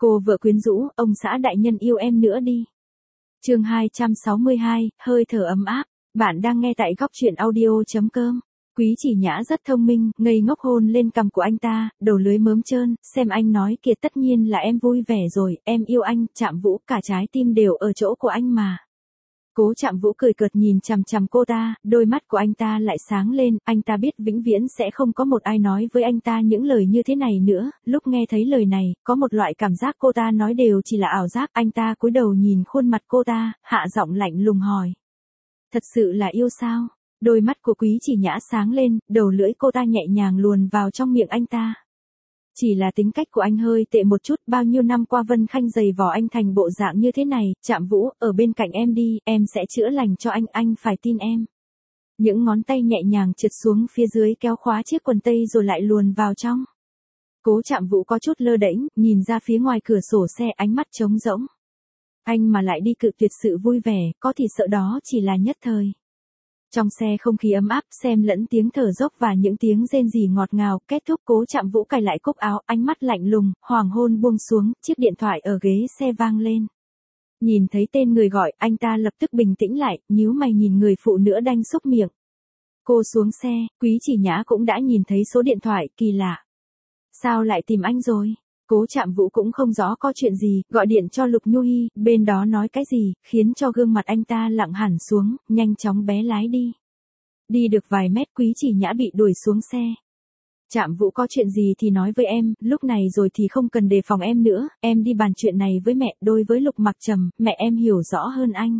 Cô vợ quyến rũ, ông xã đại nhân yêu em nữa đi. Chương 262, hơi thở ấm áp. Bạn đang nghe tại góc truyện audio.com. Quý Chỉ Nhã rất thông minh, ngây ngốc hôn lên cằm của anh ta, đầu lưỡi mớm trơn, xem anh nói kìa, tất nhiên là em vui vẻ rồi, em yêu anh, Trạm Vũ, cả trái tim đều ở chỗ của anh mà. Cố Trạm Vũ cười cợt nhìn chằm chằm cô ta, đôi mắt của anh ta lại sáng lên, anh ta biết vĩnh viễn sẽ không có một ai nói với anh ta những lời như thế này nữa, lúc nghe thấy lời này, có một loại cảm giác cô ta nói đều chỉ là ảo giác, anh ta cúi đầu nhìn khuôn mặt cô ta, hạ giọng lạnh lùng hỏi. Thật sự là yêu sao? Đôi mắt của Quý Chỉ Nhã sáng lên, đầu lưỡi cô ta nhẹ nhàng luồn vào trong miệng anh ta. Chỉ là tính cách của anh hơi tệ một chút, bao nhiêu năm qua Vân Khanh giày vò anh thành bộ dạng như thế này, Trạm Vũ, ở bên cạnh em đi, em sẽ chữa lành cho anh phải tin em. Những ngón tay nhẹ nhàng trượt xuống phía dưới kéo khóa chiếc quần tây rồi lại luồn vào trong. Cố Trạm Vũ có chút lơ đễnh, nhìn ra phía ngoài cửa sổ xe, ánh mắt trống rỗng. Anh mà lại đi cự tuyệt sự vui vẻ, có thì sợ đó chỉ là nhất thời. Trong xe không khí ấm áp, xen lẫn tiếng thở dốc và những tiếng rên rỉ ngọt ngào, kết thúc Cố Trạm Vũ cài lại cúc áo, ánh mắt lạnh lùng, hoàng hôn buông xuống, chiếc điện thoại ở ghế xe vang lên. Nhìn thấy tên người gọi, anh ta lập tức bình tĩnh lại, nhíu mày nhìn người phụ nữ đanh xúc miệng. Cô xuống xe, Quý Chỉ Nhã cũng đã nhìn thấy số điện thoại, kỳ lạ. Sao lại tìm anh rồi? Cố Trạm Vũ cũng không rõ có chuyện gì, gọi điện cho Lục Nhu Hi, bên đó nói cái gì, khiến cho gương mặt anh ta lặng hẳn xuống, nhanh chóng bé lái đi. Đi được vài mét Quý Chỉ Nhã bị đuổi xuống xe. Trạm Vũ có chuyện gì thì nói với em, lúc này rồi thì không cần đề phòng em nữa, em đi bàn chuyện này với mẹ, đối với Lục Mặc Trầm, mẹ em hiểu rõ hơn anh.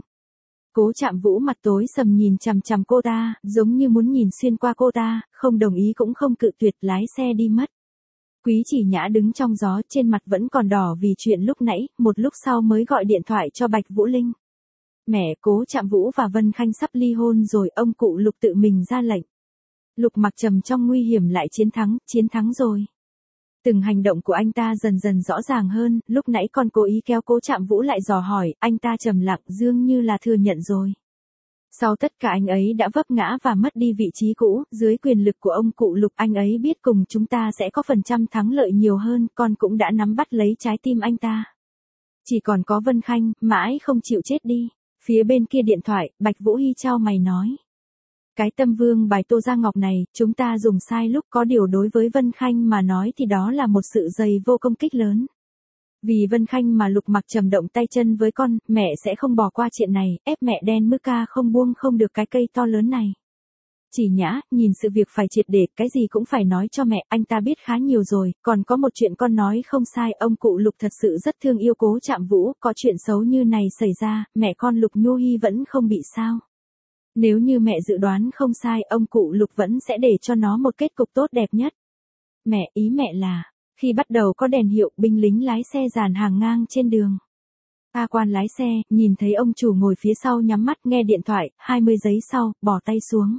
Cố Trạm Vũ mặt tối sầm nhìn chằm chằm cô ta, giống như muốn nhìn xuyên qua cô ta, không đồng ý cũng không cự tuyệt, lái xe đi mất. Quý Chỉ Nhã đứng trong gió, trên mặt vẫn còn đỏ vì chuyện lúc nãy, một lúc sau mới gọi điện thoại cho Bạch Vũ Linh. Mẹ, Cố Trạm Vũ và Vân Khanh sắp ly hôn rồi, ông cụ Lục tự mình ra lệnh. Lục Mặc Trầm trong nguy hiểm lại chiến thắng rồi. Từng hành động của anh ta dần dần rõ ràng hơn, lúc nãy còn cố ý kéo Cố Trạm Vũ lại dò hỏi, anh ta trầm lặng, dường như là thừa nhận rồi. Sau tất cả anh ấy đã vấp ngã và mất đi vị trí cũ, dưới quyền lực của ông cụ Lục, anh ấy biết cùng chúng ta sẽ có phần trăm thắng lợi nhiều hơn, con cũng đã nắm bắt lấy trái tim anh ta. Chỉ còn có Vân Khanh, mãi không chịu chết đi. Phía bên kia điện thoại, Bạch Vũ Hi chau mày nói. Cái tâm vương bài Tô Gia Ngọc này, chúng ta dùng sai lúc, có điều đối với Vân Khanh mà nói thì đó là một sự dày vô công kích lớn. Vì Vân Khanh mà Lục Mặc Trầm động tay chân với con, mẹ sẽ không bỏ qua chuyện này, ép mẹ đen mư ca không buông không được cái cây to lớn này. Chỉ Nhã, nhìn sự việc phải triệt để, cái gì cũng phải nói cho mẹ, anh ta biết khá nhiều rồi, còn có một chuyện con nói không sai, ông cụ Lục thật sự rất thương yêu Cố Trạm Vũ, có chuyện xấu như này xảy ra, mẹ con Lục Nhu Hi vẫn không bị sao. Nếu như mẹ dự đoán không sai, ông cụ Lục vẫn sẽ để cho nó một kết cục tốt đẹp nhất. Mẹ, ý mẹ là, khi bắt đầu có đèn hiệu, binh lính lái xe dàn hàng ngang trên đường. A Quan lái xe, nhìn thấy ông chủ ngồi phía sau nhắm mắt nghe điện thoại, 20 giây sau, bỏ tay xuống.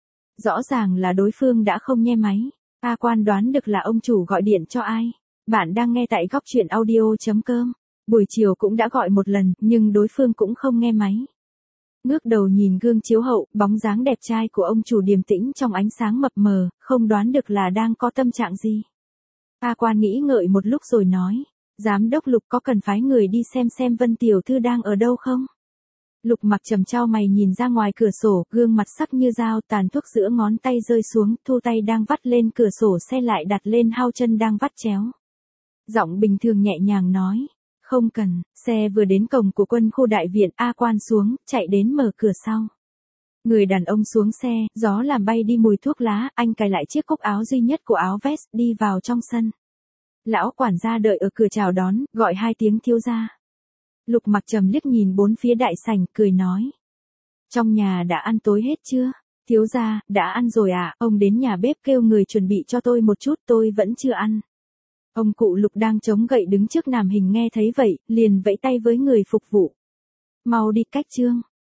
Rõ ràng là đối phương đã không nghe máy. A Quan đoán được là ông chủ gọi điện cho ai. Bạn đang nghe tại góc truyện audio.com. Buổi chiều cũng đã gọi một lần, nhưng đối phương cũng không nghe máy. Ngước đầu nhìn gương chiếu hậu, bóng dáng đẹp trai của ông chủ điềm tĩnh trong ánh sáng mập mờ, không đoán được là đang có tâm trạng gì. A Quan nghĩ ngợi một lúc rồi nói, Giám đốc Lục có cần phái người đi xem Vân tiểu thư đang ở đâu không? Lục Mặc Trầm chau mày nhìn ra ngoài cửa sổ, gương mặt sắc như dao, tàn thuốc giữa ngón tay rơi xuống, thu tay đang vắt lên cửa sổ xe lại đặt lên hao chân đang vắt chéo. Giọng bình thường nhẹ nhàng nói, không cần, xe vừa đến cổng của quân khu đại viện, A Quan xuống, chạy đến mở cửa sau. Người đàn ông xuống xe, gió làm bay đi mùi thuốc lá, anh cài lại chiếc cúc áo duy nhất của áo vest, đi vào trong sân. Lão quản gia đợi ở cửa chào đón, gọi 2 tiếng thiếu gia. Lục Mặc Trầm liếc nhìn bốn phía đại sảnh, cười nói. Trong nhà đã ăn tối hết chưa? Thiếu gia, đã ăn rồi à, ông đến nhà bếp kêu người chuẩn bị cho tôi một chút, tôi vẫn chưa ăn. Ông cụ Lục đang chống gậy đứng trước nàm hình nghe thấy vậy, liền vẫy tay với người phục vụ. Mau đi cách trương.